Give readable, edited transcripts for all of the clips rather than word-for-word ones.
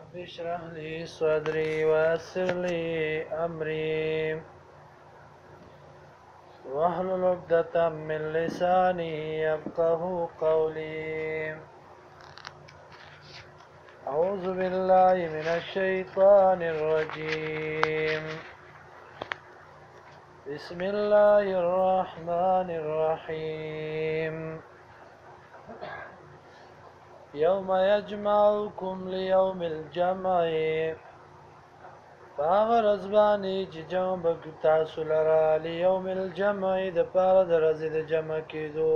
رب اشرح لي صدري ويسر لي أمري واحلل عقدة من لساني يفقه قولي. أعوذ بالله من الشيطان الرجيم. بسم الله الرحمن الرحيم. يوم يجمعكم ليوم الجمع فاغر ازبانی چې جمع بکی تاسو لرا لیوم الجمع د پاره د ورځې د جمع کېدو.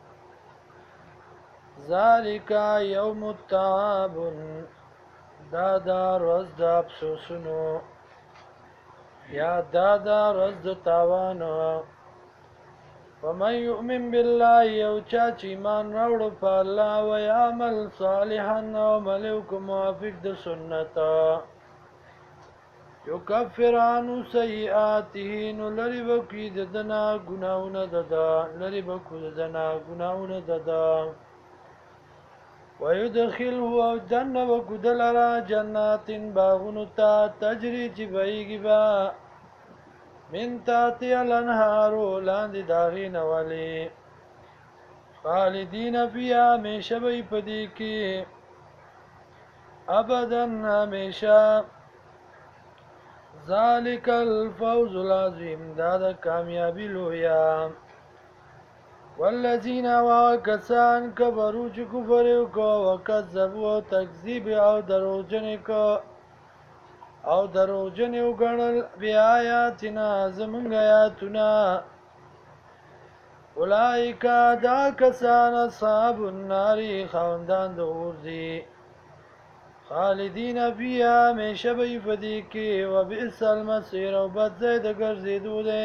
ذالک یوم التغابن دا ورځ د افسوسونو یا دا ورځ د تاوانو. ومن یؤمن بالله یو چا چې ایمان راوړ په الله و یعمل صالحا او عمل موافق د سنت یکفر عنه سیئاته نو لری بکی ددنا گناونه ددا لری بکو ددنا گناونه ددا ويدخله او جنة وکدلرا جنات باغونو تا تجری چی بایگی با من تاتی الانهارو لاندی داغین والی خالدین فیها ہمیشہ بی پدی کی ابدا ہمیشہ. ذالک الفوز العظیم دا دا کامیابی لویا. والذین وکسان کفروا چی کفریو کو وکذبوا تکذیب او دروجنیو گنل بی آیاتنا زمنگ آیاتنا. اولئیکا دا کسان اصحاب الناری خوندان دا اور دی خالدین فیها ہمیشہ بی فدی کی و بئس المصیر و بد زید گرزیدو دے.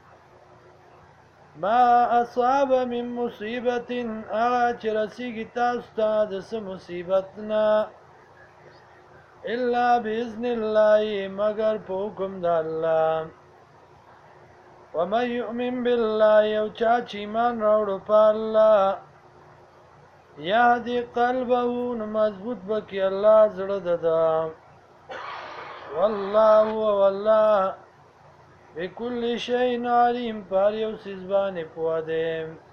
ما اصاب من مصیبت آغا چرسیگی تاستا دس مصیبتنا الا باذن اللہ مگر پوکم دا اللہ. ومن یؤمن باللہ یو چاچ ایمان راوڑو پا اللہ یهدی قلبه مضبوط بکی اللہ زرد دا. واللہ واللہ بكل شيء عليم پاریو سیزبان پوادے.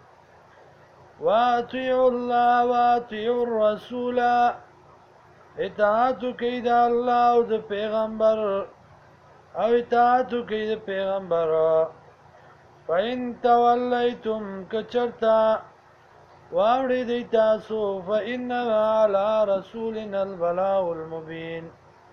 واتیعوا اللہ واتیعوا الرسول اطاعتو کی دا اللہ و دا پیغمبر او اطاعتو کی دا پیغمبر. فَإِن تَوَلَّيْتُمْ کچرتا واوڑی دی تاسو فَإِنَّمَا عَلَى رَسُولِنَا الْبَلَاغُ الْمُبِينَ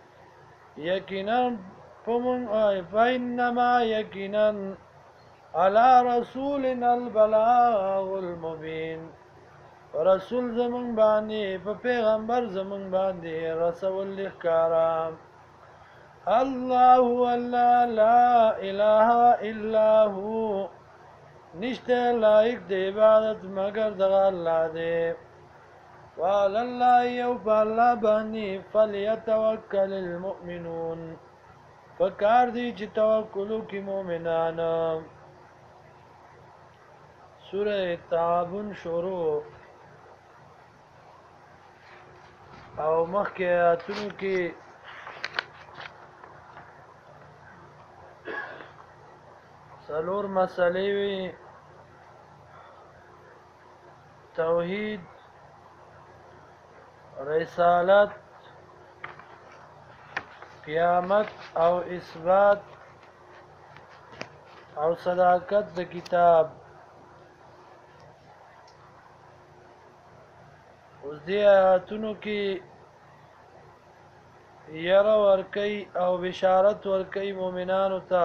فَإِنَّمَا يَقِينًا عَلَى رَسُولِنَا الْبَلَاغُ الْمُبِينَ رسول زمون باندې په پیغمبر زمون باندې رسول لخکارا. الله والله لا اله الا هو نشته لایق د عبادت مگر دغه الله دی. وعلى الله یو په الله باندې فلیتوکل المؤمنون فکار دی چې توکل وکړي مؤمنان. سوره تعاون شروع او مخکې آیاتونو کې څلور مسلې وي: توحید، رسالت، قیامت او اثبات او صداقت د کتاب. اوس دې آیاتونو کې یره ورکي او بشارت ورکي مؤمنانو ته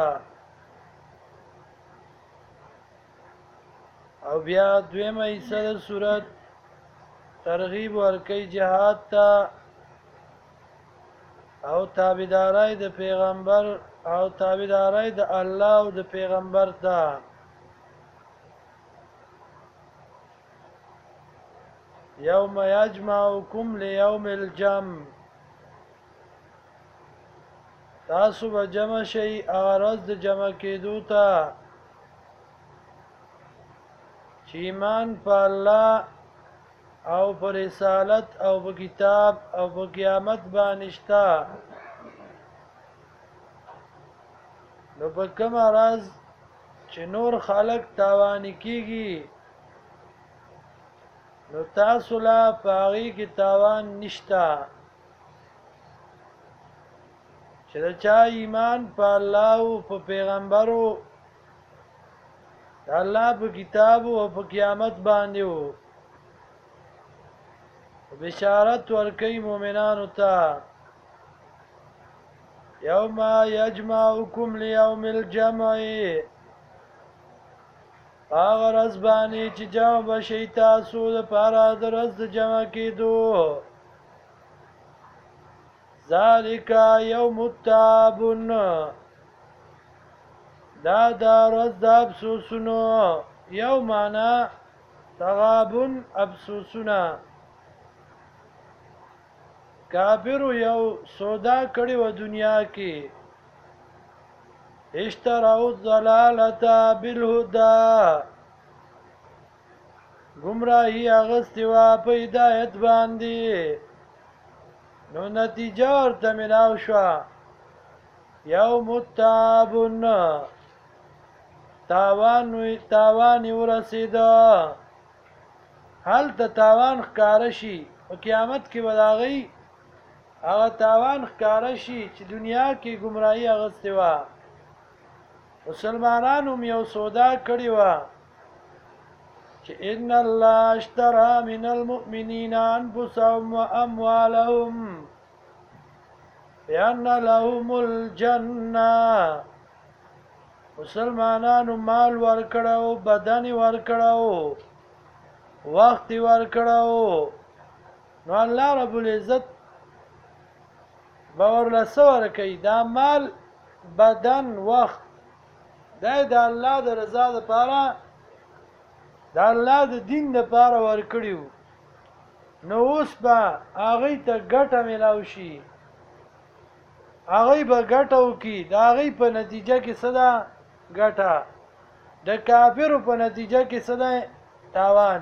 او بیا دویمه حصہ د صورت ترغیب ورکي جهاد ته او تابعداري د پیغمبر او تابعداري د الله او د پیغمبر ته. یوم یجمعکم لیوم الجمع تاسو به جمع شئ ارز د جمع کېدو ته چې ایمان په الله او پر رسالت او په کتاب او په قیامت باندې شته نو په کوم راز چې نور خلق تاوانی کیږي نو تاسو لا پاغي کې تاوان نشتا چې دا چا ایمان په الله او په پیغمبرو الله په کتاب او په قیامت باندې وو بشارت ورکي مؤمنانو ته یوم یجمعکم لیوم الجمع هغه ورځ باندې چې جمع بشئ تاسو دپاره د ورځ د جمع کېدو ذلک یوم التغابن دا ورځ د افسوسونو یو معنا تغابن افسوسونه کافرو یو سودا کړی و دنیا کې اشتراو الضلالة بالهدى گمراهی اغسطی و په هدایت باندې نو نتیجه ورته ملاو شوه یوم التغابن تاوان ورسېده هلته تاوان ښکاره شي په قیامت کې به د هغې هغه تاوان ښکاره شي چې دنیا کې ګمراهي اغستې وه مسلمانانو هم یو سودا کړې وه چې ان الله اشترى من المؤمنین انفسهم واموالهم بان لهم الجنه مسلمانانو مال ورکړو بدن ورکړو وخت ورکړو نو الله رب العزت باور لسور کوي دا مال بدن وخت دا د الله د رضا لپاره د الله د دین لپاره ورکړیو نو اوس به هغې ته ګټه میلاو شي هغې به ګټه وکړي د هغې په نتیجه کې څه ده ګټه د کافرو په نتیجه کې څه ده تاوان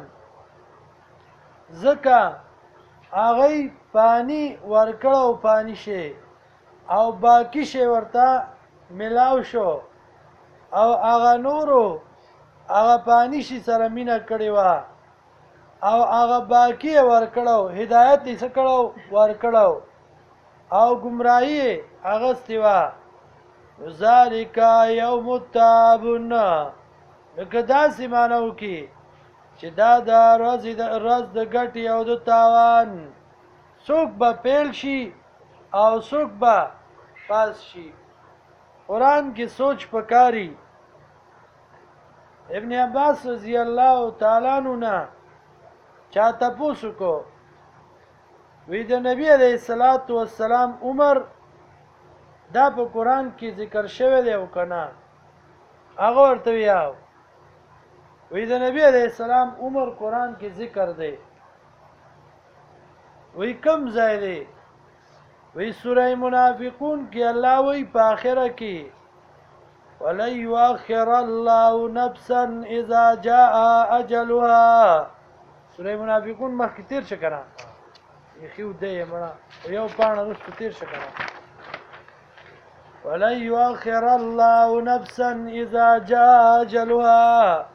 ځکه هغې پانی ورکړه او پانی شي او باقی شي ورته ملاو شو او هغه نورو هغه پانی شي سره مینه کړې وه او هغه باقی ورکړو هدایت یې څه کړو ورکړو او ګمراهي اغستې وه ذلک یوم التغابن لکه داسې معنی وکړي چې دا د ورځ د ګټې او د تاوان څوک به پیل شي او څوک به پاس شي قرآن کې سوچ پکاري ابن عباس رضی الله تعالی عنہ نه چا تپوس کو وی د نبی علیہ الصلوۃ والسلام عمر دا په قرآن کې ذکر شوی دی او کنه هغه ورته ویاو وی د نبی علیہ السلام عمر قرآن کې ذکر دی وی کم ځای دی وی سوره منافقون کې الله وی په آخره کې ولن يؤخر الله نفسا اذا جاء اجلها سوره منافقون مخکې تیر شو کنه یخیو دی مړه یو پاڼه وروسته تیر شو کنه ولن يؤخر الله نفسا اذا جاء اجلها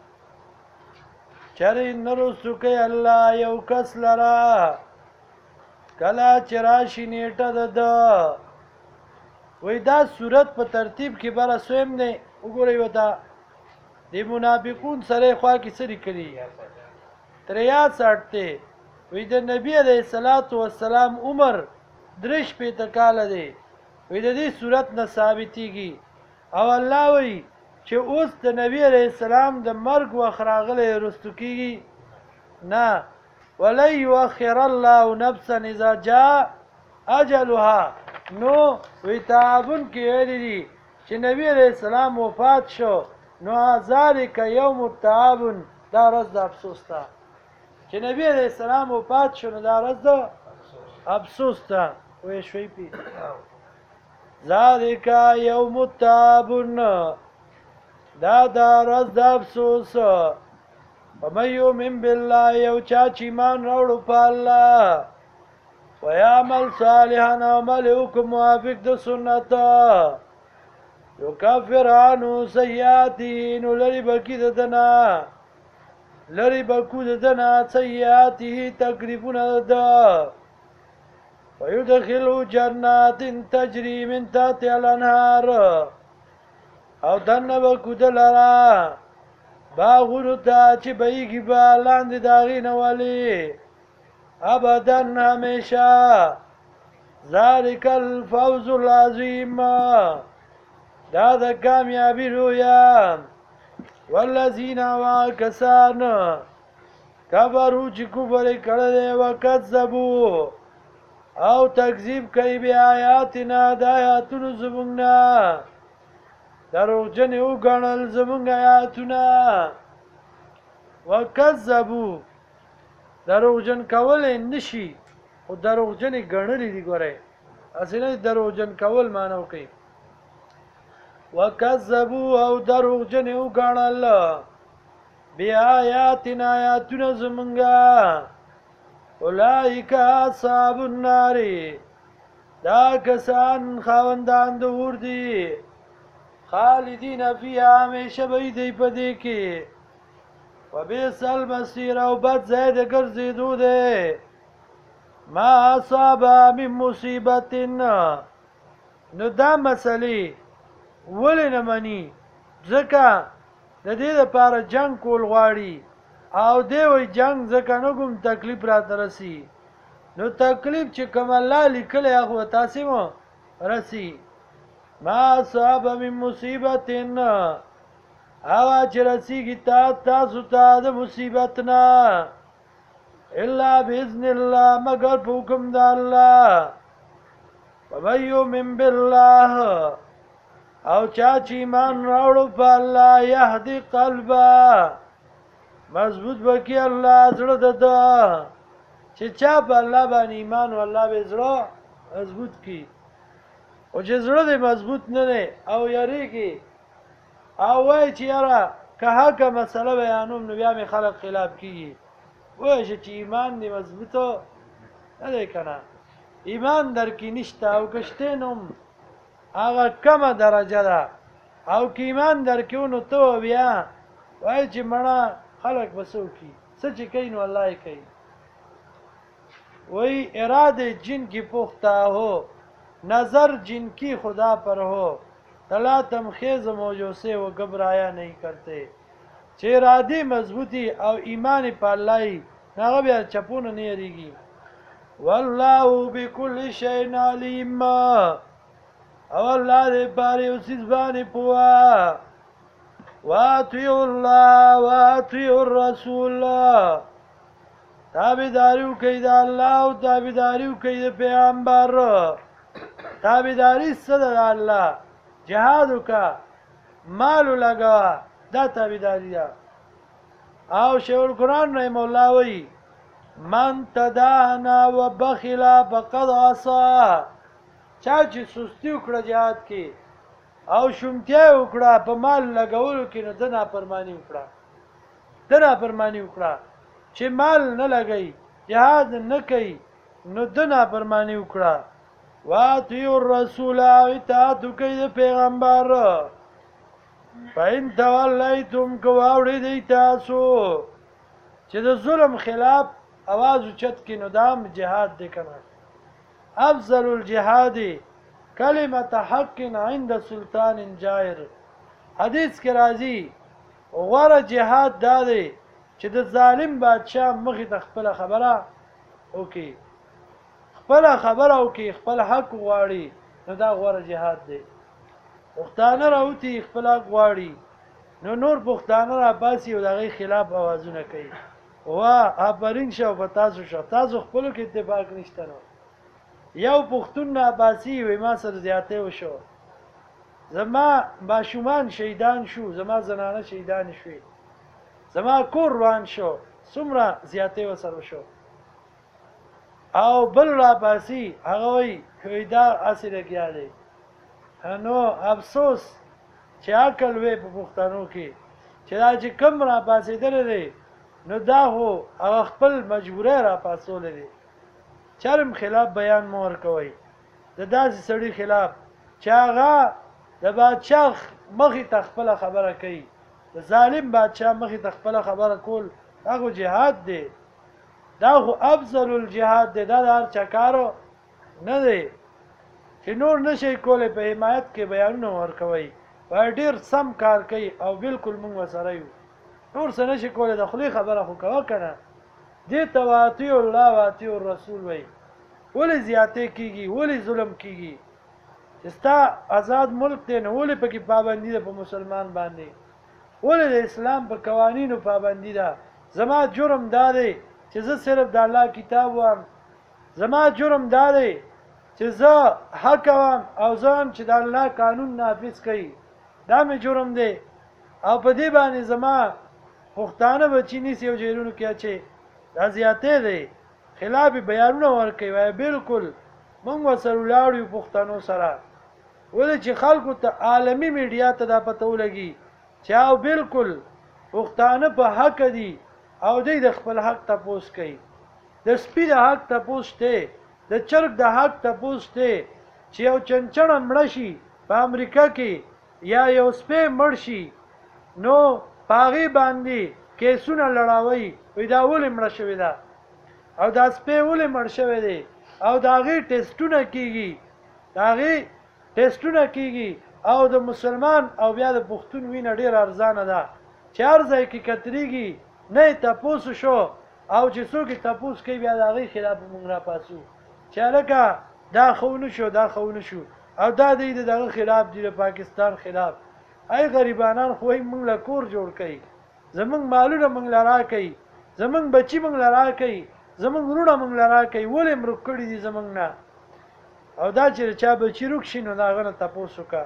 چرې نرسو کوي الله یو کس لره کله چې راشي نیټه ده وای دا صورت په ترتیب کې بره سویم نه وګورئ وته د منافقون سره خوا کې څه لیکلي 63 ته وای د نبی علیہ الصلوۃ والسلام عمر درش په تکاله دی وای د دې صورت نه ثابتېږي او الله وای چې اوس د نبی علیہ السلام د مرګ وخراغله رستو کیږي نه ولن يؤخر الله نفسا اذا جاء اجلها نو وی تعاون کې ویلي دي چې نبی علیہ السلام وفات شو نو ذالک یوم التعاون دا ورځ د افسوس ده چې نبی علیہ السلام وفات شو نو دا ورځ د افسوس ده وی شوي پی ذالک یوم التعاون دا ورځ د افسوس ومن یؤمن بالله یو چا چې ایمان راوړو په الله ویعمل صالحا عمل وکړو موافق د سنت یکفر عنه سیئاته نو لرې به کړي د ده نه لرې به کړو د ده نه سیئاته تکلیفونه د ده ويدخله جنات تجري من تحتها الانهار او دنه به کړو ده لره باغونو ته چې بهیږي به لاندې د هغې نه ولې ابدا همیشه ذلک الفوز العظیم دا د کامیابی لویه والذین کسان کفروا چې کفر یې کړی دی وکذبوا او تکذیب کوي بآیاتنا د آیاتونو زموږ نه دروغجن یې وګڼل زموږ آیاتونه وکذبوا دروغجن کولی نشي خو دروغجن یې ګڼلی دي ګورئ هسې نه دروغجن کول معنی وکړي وکذبوا او دروغجن یې وګڼل بآیاتنا آیاتونه زموږه اولئک اصحاب النار دا کسان خاوندان د اور دي خالدین فیها همیشه به وي دی په دې کې وبئس المصیر او بد ځای د ګرځېدو دی ما اصاب من مصیبت نو دا مسلې ولې نه مني ځکه د دې لپاره جنگ کول غواړي او دی وایي جنگ ځکه نه کوم تکلیف راته رسي نو تکلیف چې کوم الله لیکلی هغه به تاسې مو رسي ما اصاب من مصیبت هغه چې رسیږي تاسو ته د مصیبت نه الا باذن الله مگر په حکم د الله ومن یؤمن بالله او چا چې ایمان راوړو په الله یهدي قلبه مضبوط بکی الله زړه د ده چې چا په الله باندې ایمان و الله به زړه مضبوط کی او چې زړه دې مضبوط نه دی او یریږي او وایي چې یاره که حقه مسله بیانوم نو بیا مې خلق خلاف کیږي وایي چې ایمان دې مضبوطه نه دی که نه ایمان در کې نشته او که شته نو هغه کمه درجه ده او که ایمان در کې نو ته بیا وایي چې مړه خلق بسو کی څه چې کوي نو الله یې کوي وہی ارادے جن کی پختہ ہو نظر جن کی خدا پر ہو تلا تمخیز موجوں سے وہ گھبرایا نہیں کرتے چې ارادی مضبوطی او ایمان په الله هغه بیا چپونه نه یریږي والله بكل شيء عليم او الله دې باري اوس ځبانه پوا واطيعوا الله واطيعوا الرسول تابعداریو کوي د الله او تابعداریو کوي د پیغمبر تابعداري سره د الله جهاد وکا مال لگا دا تابعداري ده او شیخ القرآن رحم الله وی من تداهنا وبخل فقد عصى چا چې سستی وکړه جهاد کې او شومتیا وکړه په مال لګولو کې نو د نافرمانی وکړه د نافرمانی وکړه چې مال نه لګي جهاد نه کوي نو د نافرمانی وکړه واطیعوا الرسول اطاعت کوي د پیغمبر فإن تولیتم کو اوړې دی تاسو چې د ظلم خلاف आवाज اوچت کې نو دام جهاد دی کنه افضل الجهاد کلمه حق عند سلطان جائر حدیث کې راځي غوره جهاد دا دی چې د ظالم بادشاہ مخې ته خپل خبره وکي خپل خبره وکي خپل حق غواړي نو دا غوره جهاد دی پښتانه راوتی خپل حق غواړي نو نور پښتانه را باسي او دغه خلاف اوازونه کوي وا افرین شو په تاسو شو تاسو خپل کې اتفاق نشته نو یو پښتون نه باسي وي ما سره زیاته وشو زما ماشومان شهیدان شو زما زنانه شهیدان شوي زما کور روان شو څومره زیاته وسره شو او بل را باسي هغه وي کویدا اصله کېاله نو افسوس چې عقل وې په پښتنو کې چې دا چې کم را باسي درې نو دا خو هغه خپل مجبوری را پاسولې دي چرم خلاف بیان مو ورکوئ د داسې سړي خلاف چې هغه د بادشاه مخې ته خپله خبره کوي د ظالم بادشاه مخې ته خپله خبره کول هغه جهاد دی دا خو افضل الجهاد دی دا د هر چا کارو نه دی چې نور نشئ کولی په حمایت کې بیانونه ورکوئ وایي ډېر سم کار کوي او بالکل موږ ورسره یو نور څه نشي کولی د خولې خبره خو کوه که نه دې ته واطیع الله واطیع الرسول وایي ولې زیاتې کېږي ولې ظلم کېږي چې ستا آزاد ملک دی نو ولې پکې پابندي ده په مسلمان باندې ولې د اسلام په قوانینو پابندي ده زما جرم دا دی چې زه صرف د الله کتاب وایم زما جرم دا دی چې زه حق وایم او زه هم چې د الله قانون نافذ کوي دا مې جرم دی او په دې باندې زما پښتانه بچي نیسي او جیلونو کې اچي دا زیاتې دی خلاف بیانونه ورکوي وایي بالکل موږ ورسره ولاړ یو پښتنو سره ولې چې خلکو ته عالمي میډیا ته دا پته ولګي چې او بالکل پښتانه په حق دي او دوی د خپل حق تپوس کوي د سپي د حق تپوس شته د چرګ د حق تپوس شته چې یو چنچڼه مړه شي په امریکا کې یا یو سپی مړ شي نو په هغې باندې کیسونه لړاوي وایي دا ولې مړه شوې ده او دا سپی ولې مړ شوی دی او د هغې ټیسټونه کېږي د هغې ټیسټونه کېږي او د مسلمان او بیا د پښتون وینه ډېره ارزانه ده چې هر ځای کې کترېږي نه یې تپوس شو او چې څوک یې تپوس کوي بیا د هغې خلاف موږ راپاسو چې هلکه دا ښه ونه شو دا ښه ونه شو او دا دی د دغه خلاف دی د پاکستان خلاف ای غریبانان خو یې موږ له کور جوړ کوي زموږ مالونه موږ له راکوي زموږ بچي موږ له راکوي زمونږ وروڼه موږ له راکوي ولې مړه کړي دي زمونږ نه او دا چې چا بچي روک شي نو د هغه نه تپوس وکړه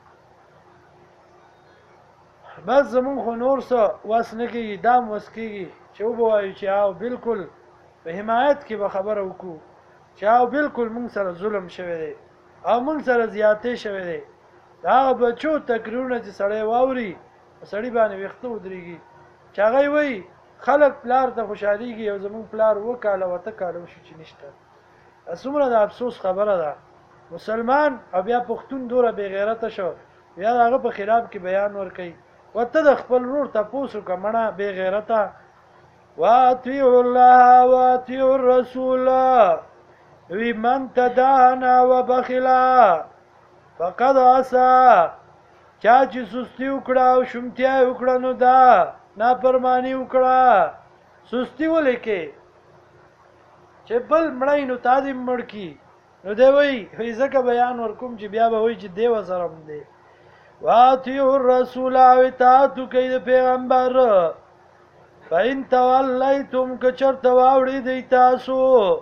بس زمونږ خو نور څه وس نه کېږي دا هم وس کېږي چې وبوایو چې او بالکل په حمایت کې به خبره وکړو چې او بالکل موږ سره ظلم شوی دی او موږ سره زیاتې شوی دی د هغه بچو تقریرونه چې سړی واوري سړي باندې ویښته ودرېږي چې هغه یې وایي خلک پلار ته خوشحالېږي او زمونږ پلار 7 کاله 8 کاله وشو چې نشته څومره د افسوس خبره ده مسلمان او بیا پښتون دوره بې غیرته شو بیا د هغه په خلاف کې بیان ورکوي ورته د خپل ورور تپوس وکړه مړه بې غیرته واطیعوا الله واطیعوا الرسول وی من تدانا وبخلا فقد عصا چا چې سستی وکړه او شومتیا وکړه نو دا نافرمانی وکړه سستی ولیکې چې بل مړی نو تا دې مړ کي نو دی وایي ځکه بیان ورکوم چې بیا به وایي چې دی ورسره هم دی واطیعوا الرسول او اطاعت کوئ د پیغمبر فإن تولیتم که چرته واوړئ دی تاسو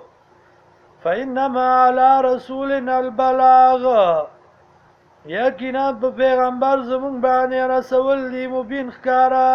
فإنما علی رسولنا البلاغ یقینا په پیغمبر زمونږ باندې رسول دی مبین ښکاره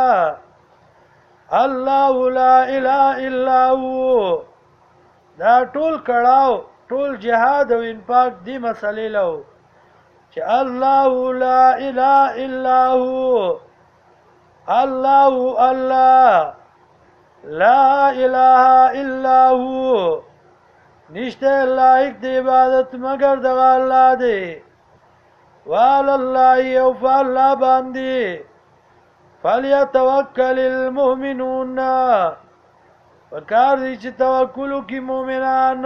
الله لا اله الا هو دا ټول کړاو ټول جهاد او انفاق دی مسلې له چې الله لا اله الا هو الله الله لا اله الا هو نشته لایق دی عبادت مگر دغه الله دی وعلى الله او فالله باندې فليتوکل المؤمنون وکار دي چې توکل وکړي مؤمنان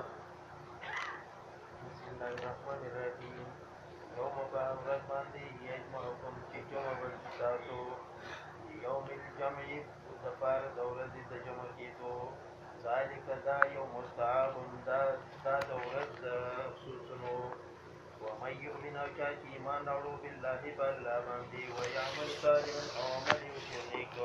بسم الله الرحمن الرحیم یوم بارد باندې یجمعکم چې جمع ورکړي تاسو یوم الجمع دپار د ورځې د جمع کېدو ذلک دا یوم مستعار دا د ورځ د افسوسونو ومن یؤمن او چا چې ایمان راوړو بالله په الله باندې ویعمل صالحا او عمل وکړي نیک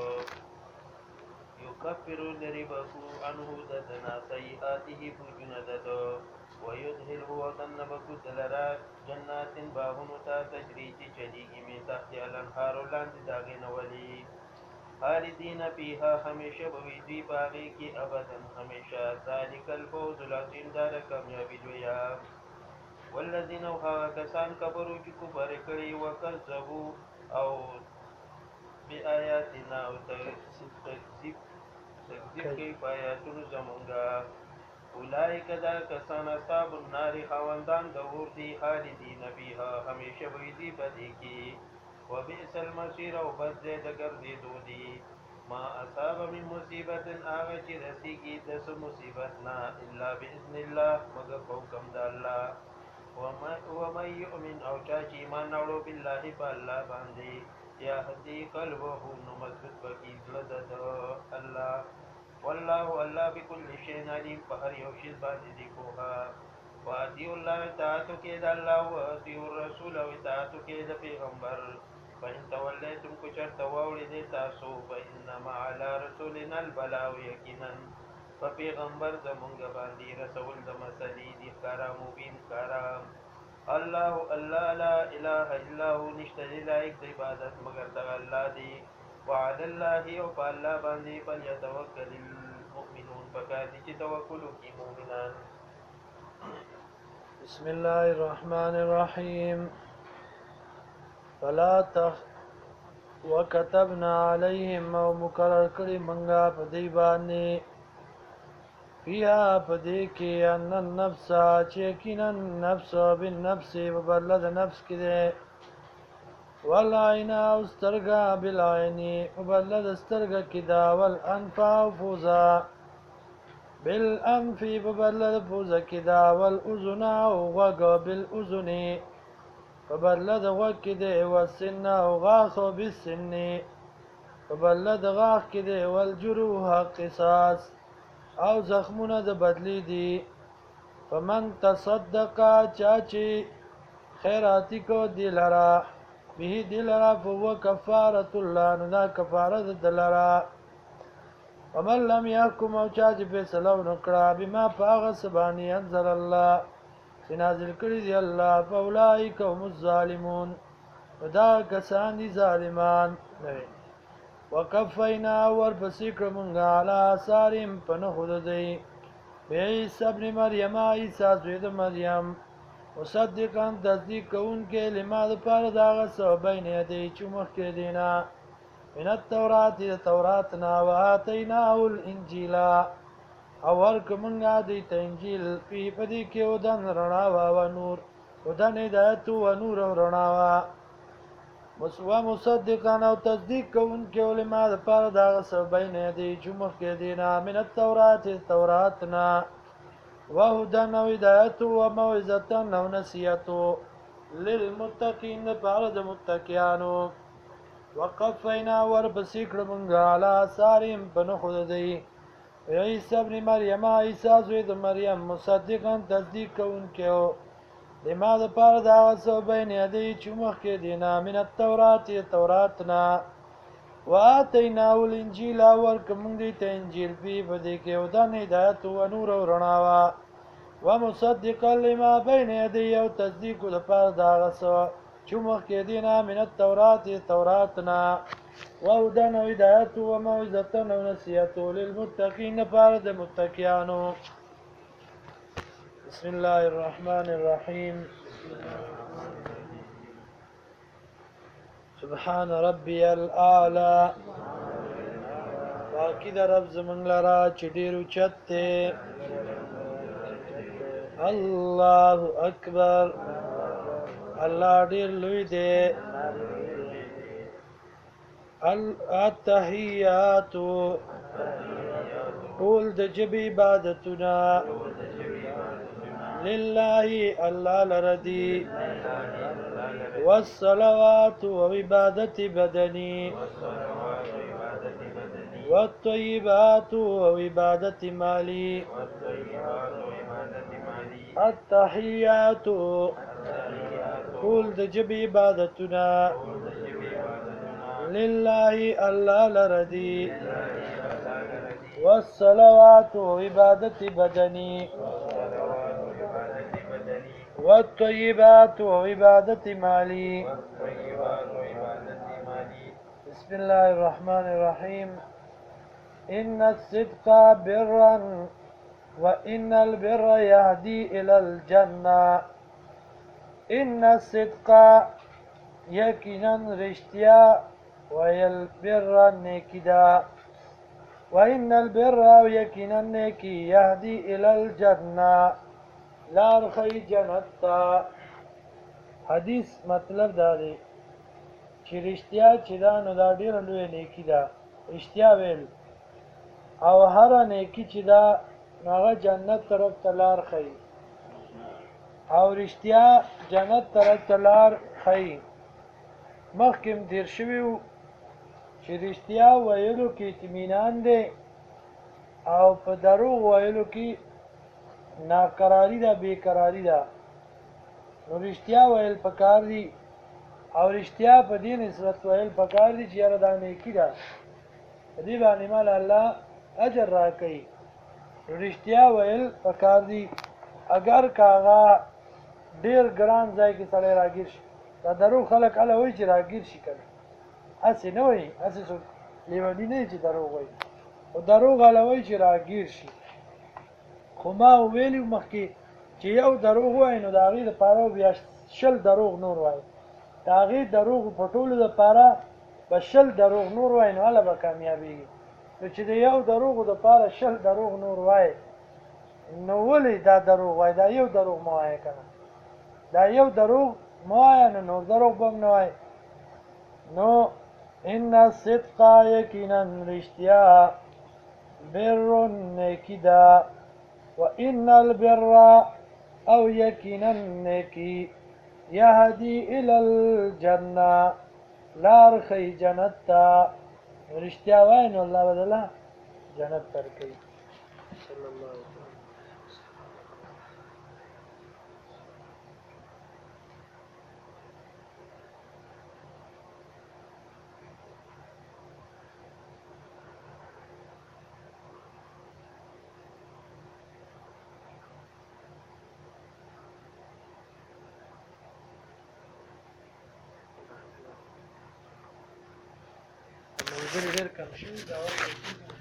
یکفر لري بکو عنه ددنا سیئاته بوجونه دده ويدخله وطنبكو دلرا جنات باغونو تا تجری چی چلیگی من تحت الانهار لاندې داغې نولی خالدین فیها همیشه بوی دوی باغې کې ابدا همیشه ذلک الفوز العظیم دار کامیابی لویا والذین هغه کسان کفرو چې کفر کړي وکذبوا او بآیاتنا او تکذیب تکذیب کوي په آیاتونو زمونږه اولئک دا کسان اصحاب النار خاوندان د اور دي خالدین فیها همیشه وي دي په دې کې وبئس المصیر او بد ځای د ګرځېدو دي ما اصاب من مصیبت هغه چې رسیږي د څه مصیبت نه الا باذن الله مگر په حکم د الله ومن یؤمن او چا چې ایمان راوړو بالله په الله باندې یهدي قلبه نو مضبوط بکي زړه د الله والله الله بكل شيء عليم په هر یو شی باندې دی پوها واطیع الله اطاعت کې د الله او اطیع الرسول او اطاعت کې د پیغمبر فإن توليتم كشرت واولد تاسو فإنما على رسولنا البلاغ یقینا په پیغمبر زمونږ باندې رسول د مسلې دي کارا مبین کارا الله الله لا اله الا هو نشته لایق د عبادت مگر د الله دی وعلى الله او په الله باندې فليتوکل المؤمنون فکاتي چې توکل کوي مؤمنان بسم الله الرحمن الرحيم وكتبنا عليهم او مقرر کړی منګه په دی باندې فيها پدې کې ان النفس چې کینن نفس بالنفس وبلد نفس کې ده والعين او سترګه بالعين وبلد سترګه کې ده والانف او فوزا بالانف وبلد فوزا کې ده والاذن او غوږ بالاذن وبلد غوږ کې ده والسن او غاښ بالسن وبلد غاښ کې ده والجروح قصاص او زخمونه د بدلی دي فمن تصدق چاچی خیراتی کو دلرا به دلرا فهو کفارت الله ندا کفاره دلرا ومن لم يحكم او چاچی فیصله نکړه بما پاغ سبانی انزل الله نازل کړی دی الله فاولئک هم الظالمون ودا کسان دي ظالمان وقفینا ورپسې کړمږه علی آثارهم په نښو د دوی بعیسی ابن مریم عیسی زوی د مریم مصدقا تصدیق کوونکی لما دپاره د هغه څه بین یدی چې مخکې دی نه من التورات د تورات نه وآتیناه الانجیل او ورکړمږه دوی ته انجیل فیه په دې کې هدن رڼا وه و نور هدن هدایت و نور او رڼا وه ومصدقا او تصدیق کوونکی لما دپاره د هغه څه بین یدی چې مخکې دی نه من التورات تورات نه وهدن او هدایت و موعظة او نصیحت للمتقین دپاره د متقیانو وقفینا ورپسې کړمږه علی آثارهم په نښو د دوی عیسی ابن مریم عیسی زوی د مریم مصدقا تصدیق کوونکی لما دپاره د هغه څه بین یدی چې مخکې دی نه من التورات تورات نه وآتیناه الانجیل ورکړمږ دوی ته انجیل فیه په دې کې هدن هدایت و نور او رڼا وه ومصدقا لما بین یدی او تصدیق دپاره د هغه څه چې مخکې دی نه من التورات تورات نه وهدن او هدایت و موعظة او نصیحت للمتقین دپاره د متقیانو بسم الله الرحمن الرحيم سبحان ربي الأعلى باقی د رب زمونږ لره چې ډېر اوچت دی الله اکبر الله ډېر لوی دی التحیات ټول د ژبې عبادتونه لله الله لردي والصلوات وعبادة بدني والطيبات وعبادة مالي التحيات كل دجب عبادتنا لله الله لردي والصلوات وعبادة بدني والطيبات وعبادة مالي بسم الله الرحمن الرحيم إن الصدق برا وإن البر يهدي إلى الجنة إن الصدق يقينا رشتيا والبر نكدا وإن البر او یقینا نیکی یهدی الى الجنه لار خی جنت تا. حدیث مطلب دا دی چې رښتیا چې دا نو دا ډېره لویه نیکي ده رښتیا ویل او هره نیکي چې دا نو هغه جنت طرف ته لار ښیي او رښتیا جنت طرف ته لار ښیي. مخکې م تېر شوي وو چې رښتیا ویلو کې اطمینان دی او په دروغ ویلو کې ناقراري ده بېقراري ده. نو رښتیا ویل پکار دي او رښتیا په دې نسبت ویل پکار دي چې یاره دا نیکي ده په دې باندې مال الله اجر راکوي. نو رښتیا ویل پکار دي اگر که هغه ډېر ګران ځای کې سړی راګیر شي. دا دروغ خلک هله وایي چې راګیر شي که نه هسې نه وایي هسې څوک لیوني نه چې دروغ وایي خو دروغ هله وایي چې راګیر شي. خو ما ویلي مخکې چې یو دروغ وایي نو د هغې دپاره بیا 100 دروغ نور وایي د هغې دروغ په ټولو دپاره به 100 دروغ نور وایي نو هله به کامیابېږي. نو چې د یو دروغو دپاره 100 دروغ نور وایي نو ولې دا دروغ وایي دا یو دروغ مه وایه که نه دا یو دروغ مه وایه نو نور دروغ به هم نه وایي. نو ان الصدق یقینا رښتیا بر نیکي ده وان البر او یقینا نیکي یهدی الی الجنه لار ښیي جنت ته. رښتیا وایي نو الله بدله جنت درکوي. صلی الله علیه وسلم. ملګري ډېر کم شوي دا